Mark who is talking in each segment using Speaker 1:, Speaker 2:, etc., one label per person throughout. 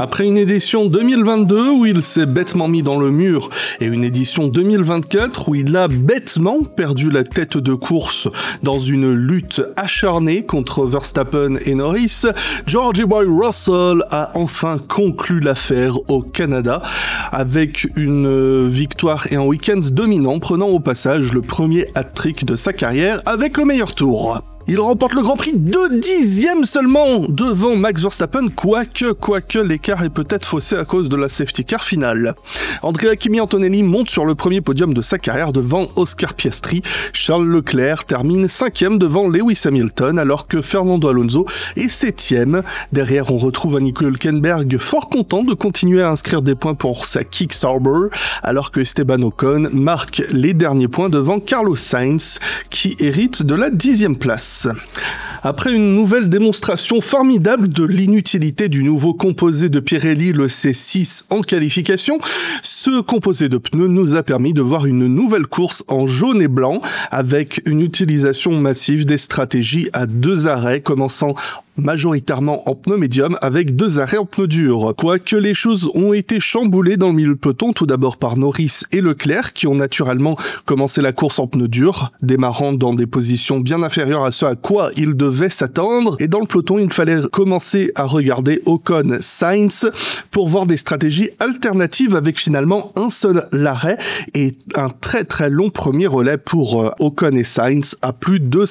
Speaker 1: Après une édition 2022 où il s'est bêtement mis dans le mur et une édition 2024 où il a bêtement perdu la tête de course dans une lutte acharnée contre Verstappen et Norris, Georgie Boy Russell a enfin conclu l'affaire au Canada avec une victoire et un week-end dominant, prenant au passage le premier hat-trick de sa carrière avec le meilleur tour. Il remporte le Grand Prix 2 dixièmes seulement devant Max Verstappen, quoique l'écart est peut-être faussé à cause de la safety car finale. Andrea Kimi Antonelli monte sur le premier podium de sa carrière devant Oscar Piastri. Charles Leclerc termine 5e devant Lewis Hamilton alors que Fernando Alonso est 7e. Derrière, on retrouve Nico Hülkenberg fort content de continuer à inscrire des points pour sa Kick Sauber alors que Esteban Ocon marque les derniers points devant Carlos Sainz qui hérite de la 10e place. Après une nouvelle démonstration formidable de l'inutilité du nouveau composé de Pirelli, le C6 en qualification, ce composé de pneus nous a permis de voir une nouvelle course en jaune et blanc avec une utilisation massive des stratégies à 2 arrêts commençant majoritairement en pneu médium avec 2 arrêts en pneu dur. Quoique les choses ont été chamboulées dans le milieu de peloton, tout d'abord par Norris et Leclerc qui ont naturellement commencé la course en pneu dur, démarrant dans des positions bien inférieures à ce à quoi ils devaient s'attendre. Et dans le peloton, il fallait commencer à regarder Ocon, Sainz pour voir des stratégies alternatives avec finalement un seul arrêt et un très très long premier relais pour Ocon et Sainz à plus de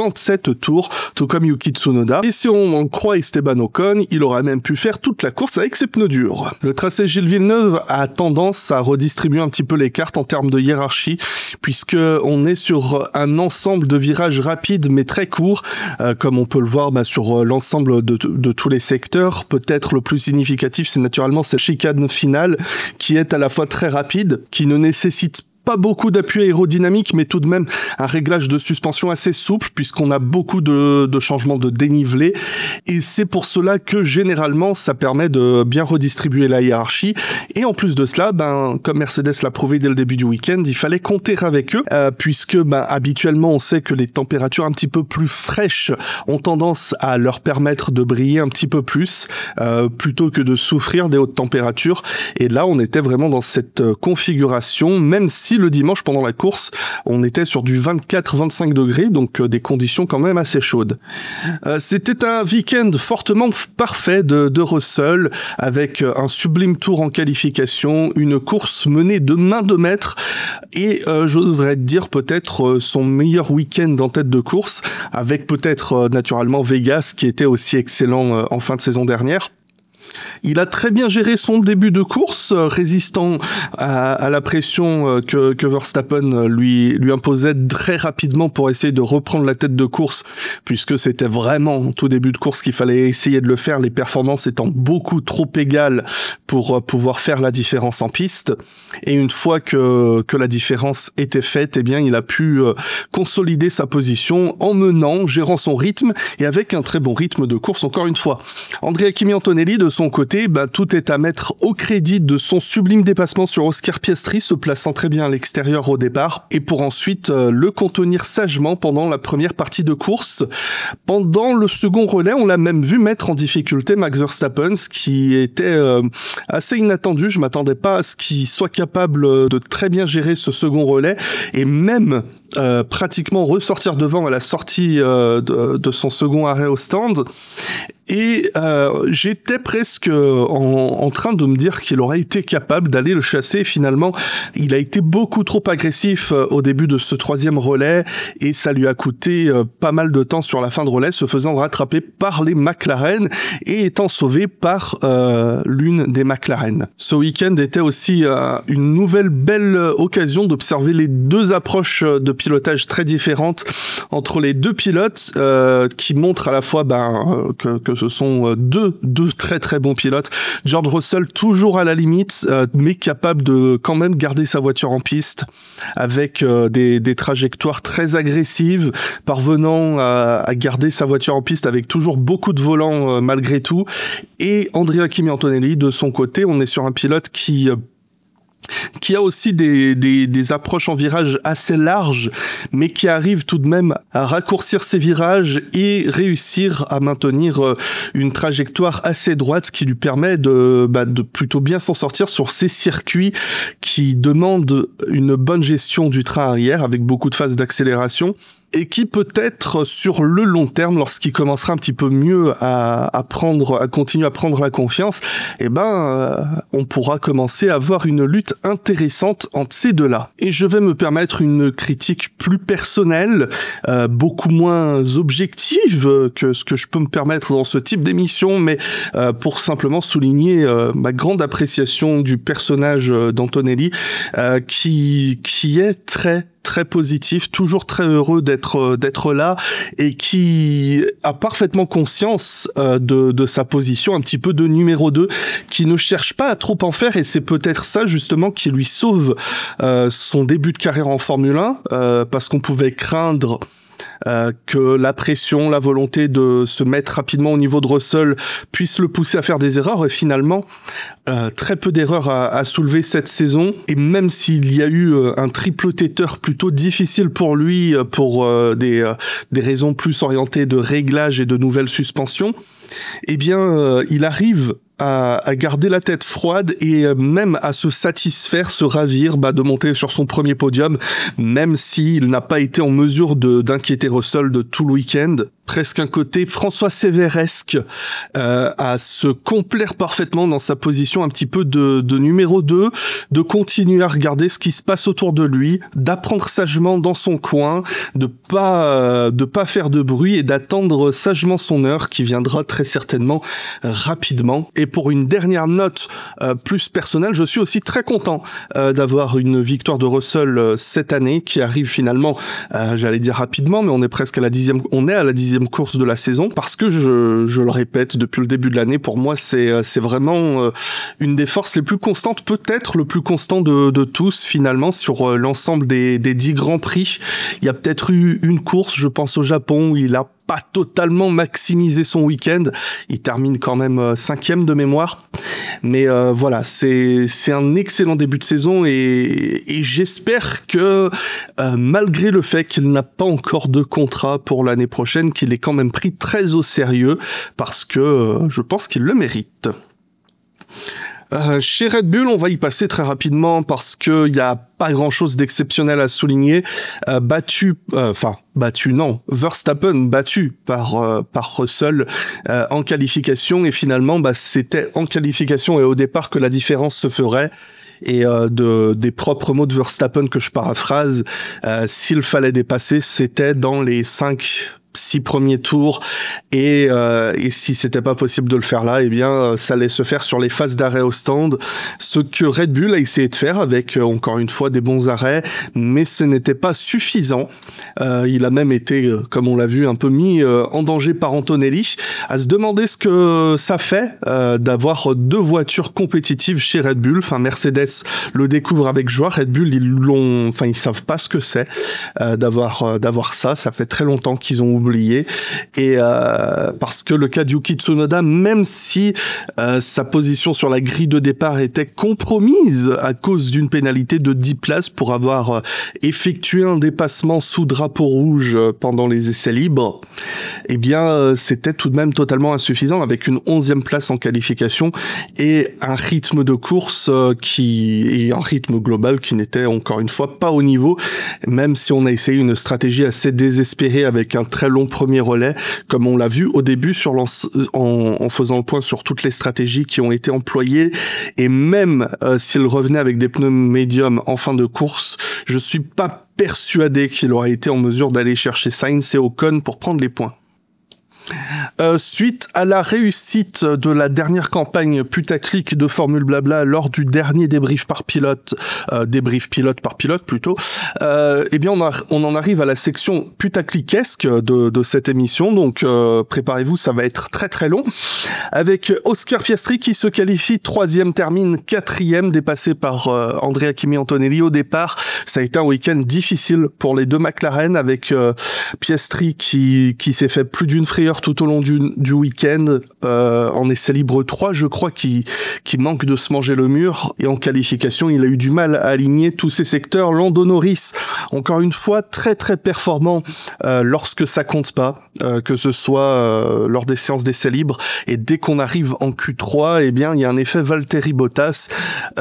Speaker 1: 57 tours, tout comme Yuki Tsunoda. Et si on en croit Esteban Ocon, il aurait même pu faire toute la course avec ses pneus durs. Le tracé Gilles Villeneuve a tendance à redistribuer un petit peu les cartes en termes de hiérarchie, puisque on est sur un ensemble de virages rapides mais très courts, comme on peut le voir sur l'ensemble de tous les secteurs. Peut-être le plus significatif, c'est naturellement cette chicane finale qui est à la fois très rapide, qui ne nécessite pas beaucoup d'appui aérodynamique, mais tout de même un réglage de suspension assez souple, puisqu'on a beaucoup de changements de dénivelé, et c'est pour cela que généralement ça permet de bien redistribuer la hiérarchie, et en plus de cela, comme Mercedes l'a prouvé dès le début du week-end, il fallait compter avec eux, puisque habituellement on sait que les températures un petit peu plus fraîches ont tendance à leur permettre de briller un petit peu plus, plutôt que de souffrir des hautes températures, et là on était vraiment dans cette configuration, même si le dimanche pendant la course, on était sur du 24-25 degrés, donc des conditions quand même assez chaudes. C'était un week-end fortement parfait de Russell, avec un sublime tour en qualification, une course menée de main de maître, et j'oserais dire peut-être son meilleur week-end en tête de course, avec peut-être naturellement Vegas qui était aussi excellent en fin de saison dernière. Il a très bien géré son début de course, résistant à la pression que Verstappen lui imposait très rapidement pour essayer de reprendre la tête de course, puisque c'était vraiment en tout début de course qu'il fallait essayer de le faire, les performances étant beaucoup trop égales pour pouvoir faire la différence en piste. Et une fois que la différence était faite, eh bien, il a pu consolider sa position en menant, gérant son rythme et avec un très bon rythme de course encore une fois. Andrea Kimi Antonelli, de son côté, tout est à mettre au crédit de son sublime dépassement sur Oscar Piastri, se plaçant très bien à l'extérieur au départ, et pour ensuite le contenir sagement pendant la première partie de course. Pendant le second relais, on l'a même vu mettre en difficulté Max Verstappen, ce qui était assez inattendu. Je m'attendais pas à ce qu'il soit capable de très bien gérer ce second relais, et même pratiquement ressortir devant à la sortie de son second arrêt au stand. Et j'étais presque en train de me dire qu'il aurait été capable d'aller le chasser. Finalement, il a été beaucoup trop agressif au début de ce troisième relais et ça lui a coûté pas mal de temps sur la fin de relais, se faisant rattraper par les McLaren et étant sauvé par l'une des McLaren. Ce week-end était aussi une nouvelle belle occasion d'observer les deux approches de pilotage très différentes entre les deux pilotes qui montrent à la fois que ce sont deux très très bons pilotes. George Russell toujours à la limite, mais capable de quand même garder sa voiture en piste avec des trajectoires très agressives, parvenant à garder sa voiture en piste avec toujours beaucoup de volant malgré tout. Et Andrea Kimi Antonelli, de son côté, on est sur un pilote qui qui a aussi des approches en virage assez larges, mais qui arrive tout de même à raccourcir ses virages et réussir à maintenir une trajectoire assez droite, ce qui lui permet de plutôt bien s'en sortir sur ces circuits qui demandent une bonne gestion du train arrière, avec beaucoup de phases d'accélération, et qui peut-être sur le long terme, lorsqu'il commencera un petit peu mieux à continuer à prendre la confiance, on pourra commencer à avoir une lutte intéressante entre ces deux-là. Et je vais me permettre une critique plus personnelle, beaucoup moins objective que ce que je peux me permettre dans ce type d'émission, mais pour simplement souligner ma grande appréciation du personnage d'Antonelli, qui est très positif, toujours très heureux d'être là, et qui a parfaitement conscience de sa position un petit peu de numéro 2, qui ne cherche pas à trop en faire, et c'est peut-être ça justement qui lui sauve son début de carrière en Formule 1, parce qu'on pouvait craindre que la pression, la volonté de se mettre rapidement au niveau de Russell puisse le pousser à faire des erreurs, et finalement très peu d'erreurs à soulever cette saison, et même s'il y a eu un triple tether plutôt difficile pour lui pour des raisons plus orientées de réglage et de nouvelles suspensions, il arrive à garder la tête froide et même à se satisfaire, se ravir de monter sur son premier podium, même s'il n'a pas été en mesure d'inquiéter Russell de tout le week-end. Presque un côté François Sévéresque à se complaire parfaitement dans sa position un petit peu de numéro 2, de continuer à regarder ce qui se passe autour de lui, d'apprendre sagement dans son coin, de pas faire de bruit et d'attendre sagement son heure qui viendra très certainement rapidement. Et pour une dernière note plus personnelle, je suis aussi très content d'avoir une victoire de Russell cette année qui arrive finalement, j'allais dire rapidement, mais on est à la dixième course de la saison, parce que je le répète depuis le début de l'année, pour moi c'est vraiment une des forces les plus constantes, peut-être le plus constant de tous finalement sur l'ensemble des 10 grands prix. Il y a peut-être eu une course, je pense au Japon, où il a pas totalement maximisé son week-end. Il termine quand même 5e de mémoire. Mais voilà, c'est un excellent début de saison, et j'espère que malgré le fait qu'il n'a pas encore de contrat pour l'année prochaine, qu'il est quand même pris très au sérieux, parce que je pense qu'il le mérite. Chez Red Bull, on va y passer très rapidement parce qu'il n'y a pas grand-chose d'exceptionnel à souligner. Verstappen battu par Russell en qualification, et finalement c'était en qualification et au départ que la différence se ferait. Et des propres mots de Verstappen que je paraphrase, s'il fallait dépasser, c'était dans les 6 premiers tours, et si c'était pas possible de le faire là, ça allait se faire sur les phases d'arrêt au stand, ce que Red Bull a essayé de faire avec encore une fois des bons arrêts, mais ce n'était pas suffisant. Il a même été, comme on l'a vu, un peu mis en danger par Antonelli, à se demander ce que ça fait d'avoir 2 voitures compétitives chez Red Bull. Enfin, Mercedes le découvre avec joie, Red Bull ils savent pas ce que c'est d'avoir ça fait très longtemps qu'ils ont oublié, et parce que le cas de Yuki Tsunoda, même si sa position sur la grille de départ était compromise à cause d'une pénalité de 10 places pour avoir effectué un dépassement sous drapeau rouge pendant les essais libres, c'était tout de même totalement insuffisant, avec une 11e place en qualification et un rythme de course et un rythme global qui n'était encore une fois pas au niveau, même si on a essayé une stratégie assez désespérée avec un très long premier relais, comme on l'a vu au début en faisant le point sur toutes les stratégies qui ont été employées, et même s'il revenait avec des pneus médiums en fin de course, je suis pas persuadé qu'il aurait été en mesure d'aller chercher Sainz et Ocon pour prendre les points. Suite à la réussite de la dernière campagne putaclic de Formule Blabla lors du dernier débrief pilote par pilote plutôt, on en arrive à la section putaclicesque de cette émission, donc préparez-vous, ça va être très très long, avec Oscar Piastri qui se qualifie 3e, termine 4e, dépassé par Andrea Kimi Antonelli au départ. Ça a été un week-end difficile pour les 2 McLaren, avec Piastri qui s'est fait plus d'une frayeur erreurs tout au long du week-end. En essai libre 3, je crois qu'il manque de se manger le mur. Et en qualification, il a eu du mal à aligner tous ses secteurs. Lando Norris, encore une fois, très très performant lorsque ça compte pas, que ce soit lors des séances d'essai libre. Et dès qu'on arrive en Q3, eh bien, il y a un effet Valtteri Bottas,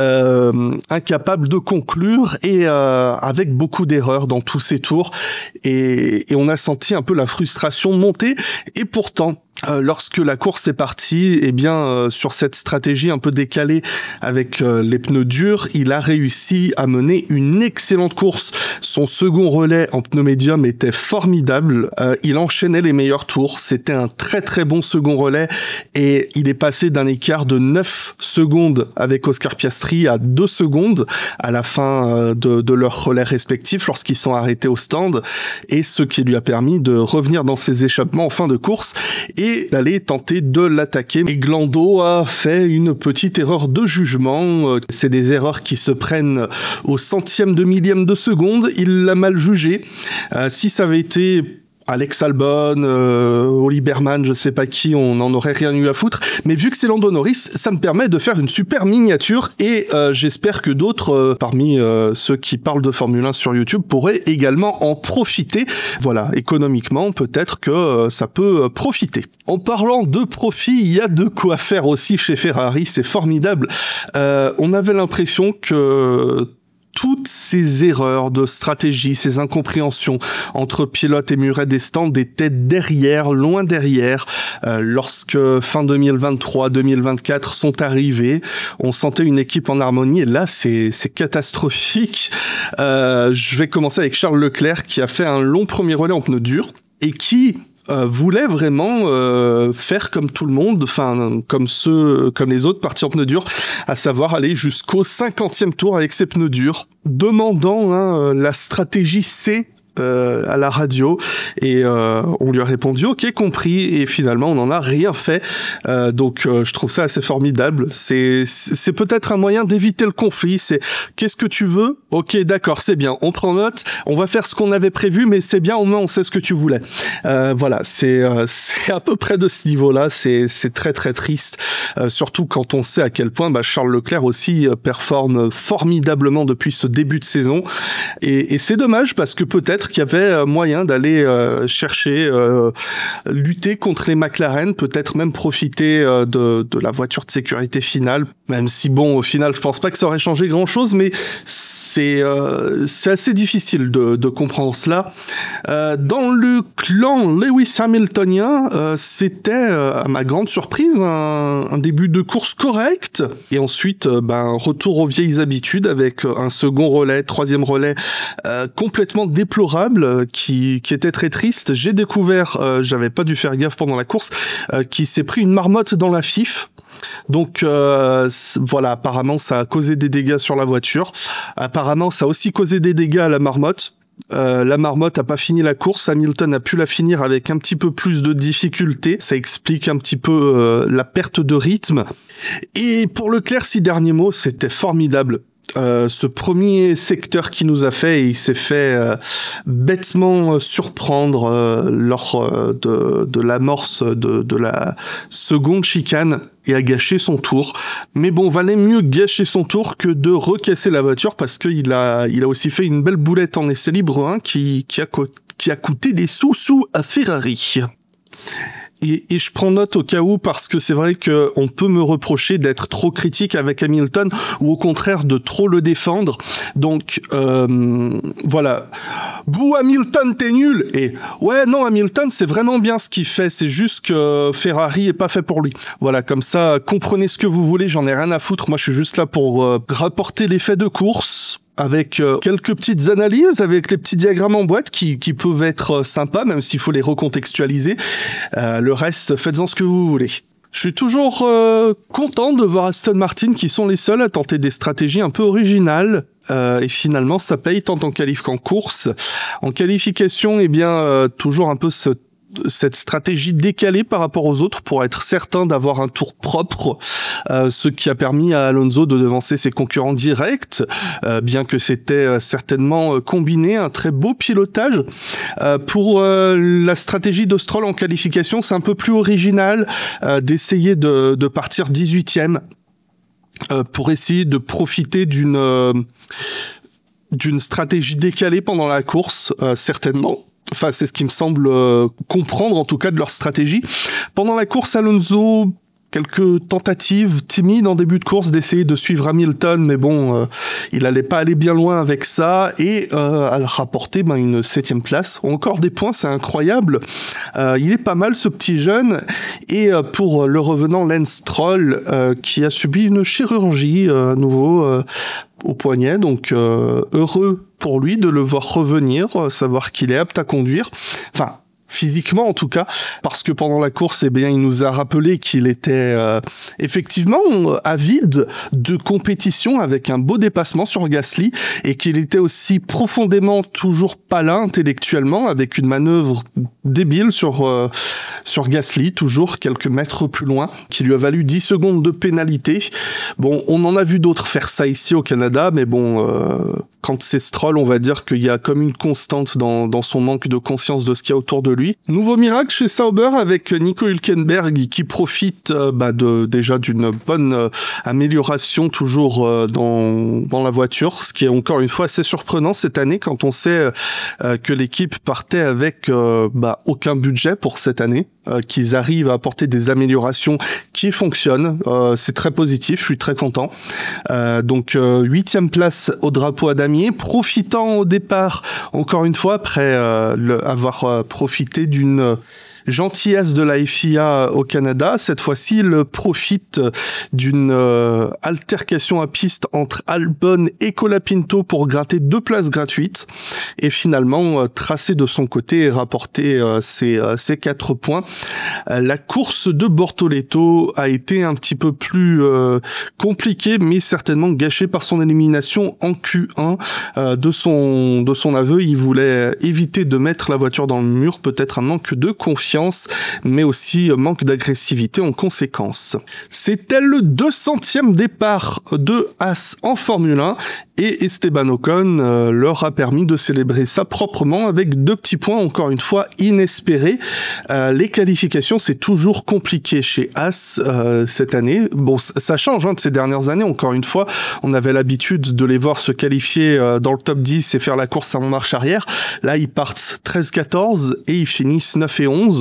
Speaker 1: incapable de conclure et avec beaucoup d'erreurs dans tous ses tours. Et on a senti un peu la frustration monter. Et pourtant, lorsque la course est partie, eh bien, sur cette stratégie un peu décalée avec les pneus durs, il a réussi à mener une excellente course. Son second relais en pneu médium était formidable. Il enchaînait les meilleurs tours. C'était un très très bon second relais et il est passé d'un écart de 9 secondes avec Oscar Piastri à 2 secondes à la fin de leurs relais respectifs lorsqu'ils sont arrêtés au stand, et ce qui lui a permis de revenir dans ses échappements en fin de course et d'aller tenter de l'attaquer. Et Lando a fait une petite erreur de jugement. C'est des erreurs qui se prennent au centième de millième de seconde. Il l'a mal jugé. Si ça avait été Alex Albon, Oli Berman, je sais pas qui, on n'en aurait rien eu à foutre. Mais vu que c'est Lando Norris, ça me permet de faire une super miniature et j'espère que d'autres, parmi ceux qui parlent de Formule 1 sur YouTube, pourraient également en profiter. Voilà, économiquement, peut-être que ça peut profiter. En parlant de profit, il y a de quoi faire aussi chez Ferrari, c'est formidable. On avait l'impression que toutes ces erreurs de stratégie, ces incompréhensions entre pilote et muret des stands étaient derrière, loin derrière. Lorsque fin 2023-2024 sont arrivés, on sentait une équipe en harmonie et là c'est catastrophique. Je vais commencer avec Charles Leclerc qui a fait un long premier relais en pneus durs et qui voulait vraiment faire comme tout le monde, enfin comme les autres, partir en pneus durs, à savoir aller jusqu'au 50e tour avec ses pneus durs, demandant la stratégie C à la radio, et on lui a répondu ok, compris, et finalement on n'en a rien fait. Donc je trouve ça assez formidable. C'est peut-être un moyen d'éviter le conflit. C'est qu'est-ce que tu veux? Ok, d'accord, c'est bien, on prend note, on va faire ce qu'on avait prévu, mais c'est bien, au moins on sait ce que tu voulais. Voilà, c'est à peu près de ce niveau-là. C'est très très triste, surtout quand on sait à quel point Charles Leclerc aussi performe formidablement depuis ce début de saison, et c'est dommage parce que peut-être qu'il y avait moyen d'aller chercher, lutter contre les McLaren, peut-être même profiter de la voiture de sécurité finale, même si bon, au final, je pense pas que ça aurait changé grand-chose, mais c'est assez difficile de comprendre cela. Dans le clan Lewis Hamiltonien, c'était, à ma grande surprise, un début de course correct, et ensuite, retour aux vieilles habitudes avec un second relais, troisième relais complètement déplorable, qui était très triste. J'ai découvert, j'avais pas dû faire gaffe pendant la course, qui s'est pris une marmotte dans la FIF. Donc voilà, apparemment ça a causé des dégâts sur la voiture. Apparemment ça a aussi causé des dégâts à la marmotte. La marmotte a pas fini la course, Hamilton a pu la finir avec un petit peu plus de difficulté. Ça explique un petit peu la perte de rythme. Et pour Leclerc, 6 derniers mots, c'était formidable. Ce premier secteur qui nous a fait, et il s'est fait bêtement surprendre lors de l'amorce de la seconde chicane, et a gâché son tour. Mais bon, valait mieux gâcher son tour que de recasser la voiture, parce qu'il a aussi fait une belle boulette en essai libre 1 qui a coûté des sous à Ferrari. Et je prends note au cas où, parce que c'est vrai qu'on peut me reprocher d'être trop critique avec Hamilton, ou au contraire de trop le défendre. Donc voilà. Bouh, Hamilton, t'es nul. Et ouais, non, Hamilton, c'est vraiment bien ce qu'il fait. C'est juste que Ferrari est pas fait pour lui. Voilà, comme ça, comprenez ce que vous voulez. J'en ai rien à foutre. Moi, je suis juste là pour rapporter les faits de course, avec quelques petites analyses, avec les petits diagrammes en boîte qui peuvent être sympas, même s'il faut les recontextualiser. Le reste, faites-en ce que vous voulez. Je suis toujours content de voir Aston Martin qui sont les seuls à tenter des stratégies un peu originales. Et finalement, ça paye tant en qualif qu'en course. En qualification, toujours un peu cette stratégie décalée par rapport aux autres pour être certain d'avoir un tour propre, ce qui a permis à Alonso de devancer ses concurrents directs, bien que c'était certainement combiné, un très beau pilotage. Pour la stratégie de Stroll en qualification, c'est un peu plus original d'essayer de partir 18e pour essayer de profiter d'une stratégie décalée pendant la course, certainement. Enfin, c'est ce qui me semble comprendre, en tout cas, de leur stratégie. Pendant la course, Alonso, quelques tentatives timides en début de course d'essayer de suivre Hamilton, mais bon, il allait pas aller bien loin avec ça, et a rapporté une 7e place. Encore des points, c'est incroyable. Il est pas mal, ce petit jeune. Et pour le revenant Lance Stroll, qui a subi une chirurgie à nouveau au poignet, donc heureux pour lui de le voir revenir, savoir qu'il est apte à conduire. Enfin, physiquement en tout cas, parce que pendant la course, eh bien, il nous a rappelé qu'il était effectivement avide de compétition avec un beau dépassement sur Gasly, et qu'il était aussi profondément toujours pas là intellectuellement, avec une manœuvre débile sur Gasly, toujours quelques mètres plus loin, qui lui a valu 10 secondes de pénalité. Bon, on en a vu d'autres faire ça ici au Canada, mais bon, quand c'est Stroll, on va dire qu'il y a comme une constante dans son manque de conscience de ce qu'il y a autour de lui. Nouveau miracle chez Sauber avec Nico Hülkenberg qui profite déjà d'une bonne amélioration toujours dans la voiture, ce qui est encore une fois assez surprenant cette année quand on sait que l'équipe partait avec aucun budget pour cette année, qu'ils arrivent à apporter des améliorations qui fonctionnent. C'est très positif, je suis très content. Donc 8e place au drapeau à damier, profitant au départ, encore une fois, après avoir profité d'une gentillesse de la FIA au Canada. Cette fois-ci, il profite d'une altercation à piste entre Albon et Colapinto pour gratter 2 places gratuites et finalement tracer de son côté et rapporter ses 4 points. La course de Bortoleto a été un petit peu plus compliquée, mais certainement gâchée par son élimination en Q1. De son aveu, il voulait éviter de mettre la voiture dans le mur, peut-être un manque de confiance, mais aussi manque d'agressivité en conséquence. C'était le 200e départ de Haas en Formule 1 et Esteban Ocon leur a permis de célébrer ça proprement avec 2 petits points, encore une fois inespérés. Les qualifications, c'est toujours compliqué chez Haas cette année. Bon, ça change de ces dernières années, encore une fois. On avait l'habitude de les voir se qualifier dans le top 10 et faire la course en marche arrière. Là, ils partent 13-14 et ils finissent 9 et 11.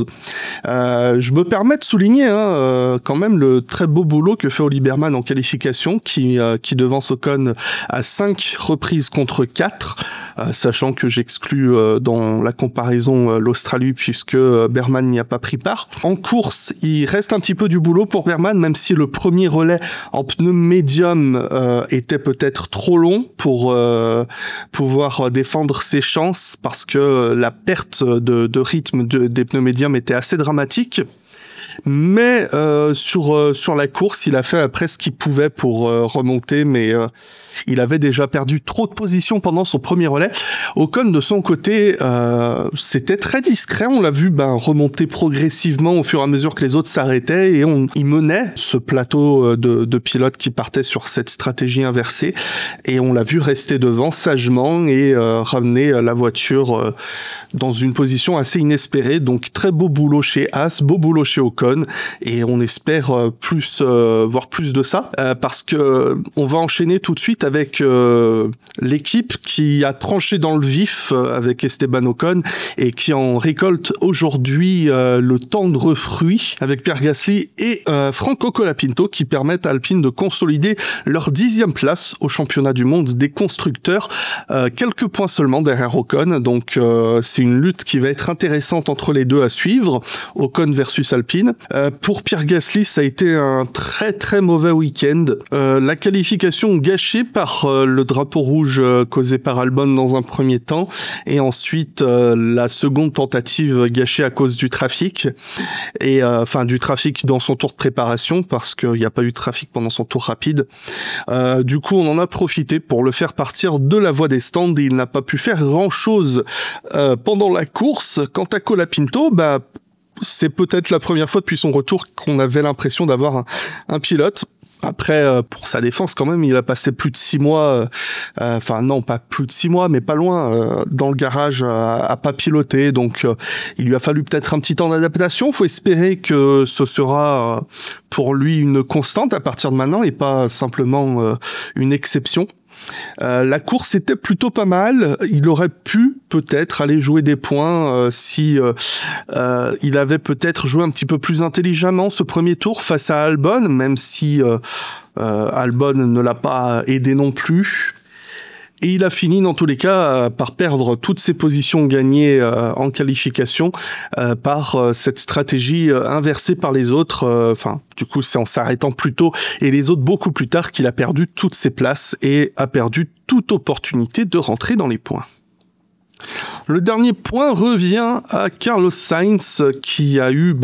Speaker 1: Je me permets de souligner quand même le très beau boulot que fait Oli Berman en qualification, qui devance Ocon à 5 reprises contre 4, sachant que j'exclus dans la comparaison l'Australie puisque Berman n'y a pas pris part. En course, il reste un petit peu du boulot pour Berman, même si le premier relais en pneu médium était peut-être trop long pour pouvoir défendre ses chances, parce que la perte de rythme des pneus médiums était assez dramatique. Mais sur la course, il a fait après ce qu'il pouvait pour remonter, mais il avait déjà perdu trop de positions pendant son premier relais. Ocon, de son côté, c'était très discret. On l'a vu remonter progressivement au fur et à mesure que les autres s'arrêtaient, et il menait ce plateau de pilotes qui partaient sur cette stratégie inversée, et on l'a vu rester devant sagement et ramener la voiture dans une position assez inespérée. Donc très beau boulot chez Haas, beau boulot chez Ocon, et on espère voir plus de ça, parce que on va enchaîner tout de suite avec l'équipe qui a tranché dans le vif avec Esteban Ocon et qui en récolte aujourd'hui le tendre fruit avec Pierre Gasly et Franco Colapinto, qui permettent à Alpine de consolider leur 10e place au championnat du monde des constructeurs, quelques points seulement derrière Ocon. Donc c'est une lutte qui va être intéressante entre les deux à suivre, Ocon versus Alpine. Pour Pierre Gasly, ça a été un très très mauvais week-end. La qualification gâchée par le drapeau rouge causé par Albon dans un premier temps, et ensuite la seconde tentative gâchée à cause du trafic, et du trafic dans son tour de préparation, parce qu'il n'y a pas eu de trafic pendant son tour rapide. Du coup, on en a profité pour le faire partir de la voie des stands, et il n'a pas pu faire grand chose pendant la course. Quant à Colapinto, c'est peut-être la première fois depuis son retour qu'on avait l'impression d'avoir un pilote. Après, pour sa défense, quand même, il a passé plus de 6 mois, enfin non, pas plus de 6 mois, mais pas loin, dans le garage à pas piloter. Donc, il lui a fallu peut-être un petit temps d'adaptation. Faut espérer que ce sera pour lui une constante à partir de maintenant et pas simplement une exception. La course était plutôt pas mal. Il aurait pu peut-être aller jouer des points si il avait peut-être joué un petit peu plus intelligemment ce premier tour face à Albon, même si Albon ne l'a pas aidé non plus. Et il a fini dans tous les cas par perdre toutes ses positions gagnées en qualification par cette stratégie inversée par les autres. Enfin, du coup, c'est en s'arrêtant plus tôt et les autres beaucoup plus tard qu'il a perdu toutes ses places et a perdu toute opportunité de rentrer dans les points. Le dernier point revient à Carlos Sainz qui a eu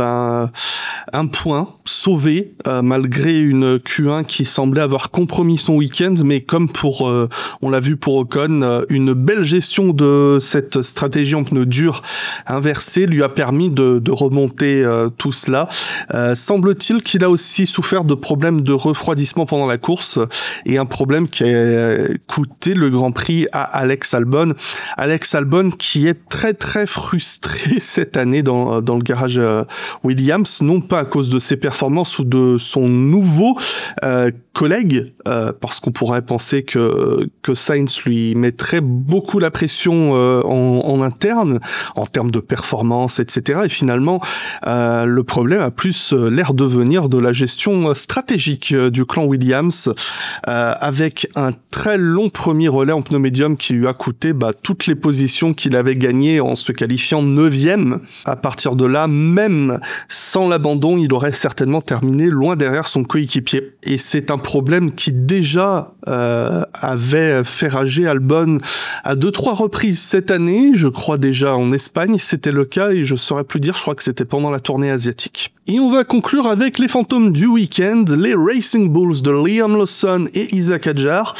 Speaker 1: un point sauvé malgré une Q1 qui semblait avoir compromis son week-end, mais comme on l'a vu pour Ocon, une belle gestion de cette stratégie en pneus durs inversée lui a permis de remonter tout cela. Semble-t-il qu'il a aussi souffert de problèmes de refroidissement pendant la course et un problème qui a coûté le Grand Prix à Alex Albon. Alex Albon qui est très très frustré cette année dans le garage Williams, non pas à cause de ses performances ou de son nouveau collègue, parce qu'on pourrait penser que Sainz lui mettrait beaucoup la pression en interne, en termes de performance, etc. Et finalement, le problème a plus l'air de venir de la gestion stratégique du clan Williams, avec un très long premier relais en pneu médium qui lui a coûté toutes les positions qu'il avait gagnées en se qualifiant 9e. À partir de là, même sans l'abandon, il aurait certainement terminé loin derrière son coéquipier. Et c'est un problème qui déjà avait fait rager Albon à 2-3 reprises cette année. Je crois déjà en Espagne, c'était le cas, et je saurais plus dire, je crois que c'était pendant la tournée asiatique. Et on va conclure avec les fantômes du week-end, les Racing Bulls de Liam Lawson et Isack Hadjar.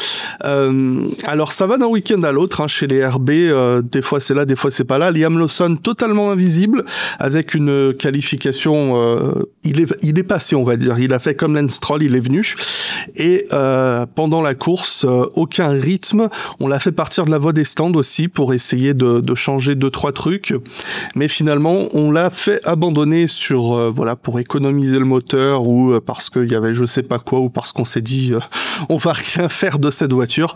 Speaker 1: Alors ça va d'un week-end à l'autre, chez les RB, des fois c'est là, des fois c'est pas là. Liam Lawson totalement invisible, avec une qualification, il est passé, on va dire. Il a fait comme Lance Stroll, il est venu. Et pendant la course, aucun rythme. On l'a fait partir de la voie des stands aussi pour essayer de changer 2-3 trucs. Mais finalement, on l'a fait abandonner pour économiser le moteur, ou parce qu'il y avait je sais pas quoi, ou parce qu'on s'est dit on va rien faire de cette voiture.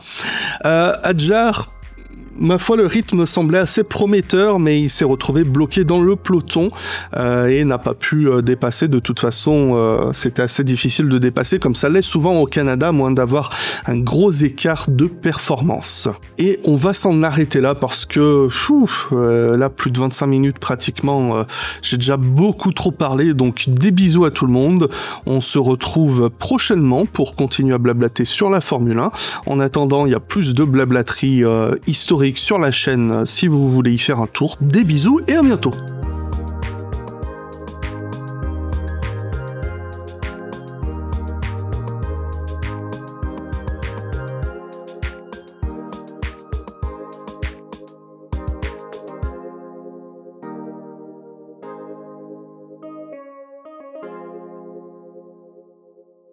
Speaker 1: Hadjar, ma foi, le rythme semblait assez prometteur, mais il s'est retrouvé bloqué dans le peloton et n'a pas pu dépasser. De toute façon, c'était assez difficile de dépasser, comme ça l'est souvent au Canada, à moins d'avoir un gros écart de performance. Et on va s'en arrêter là, parce que là, plus de 25 minutes pratiquement, j'ai déjà beaucoup trop parlé, donc des bisous à tout le monde. On se retrouve prochainement pour continuer à blablater sur la Formule 1. En attendant, il y a plus de blablaterie historique sur la chaîne si vous voulez y faire un tour. Des bisous et à bientôt.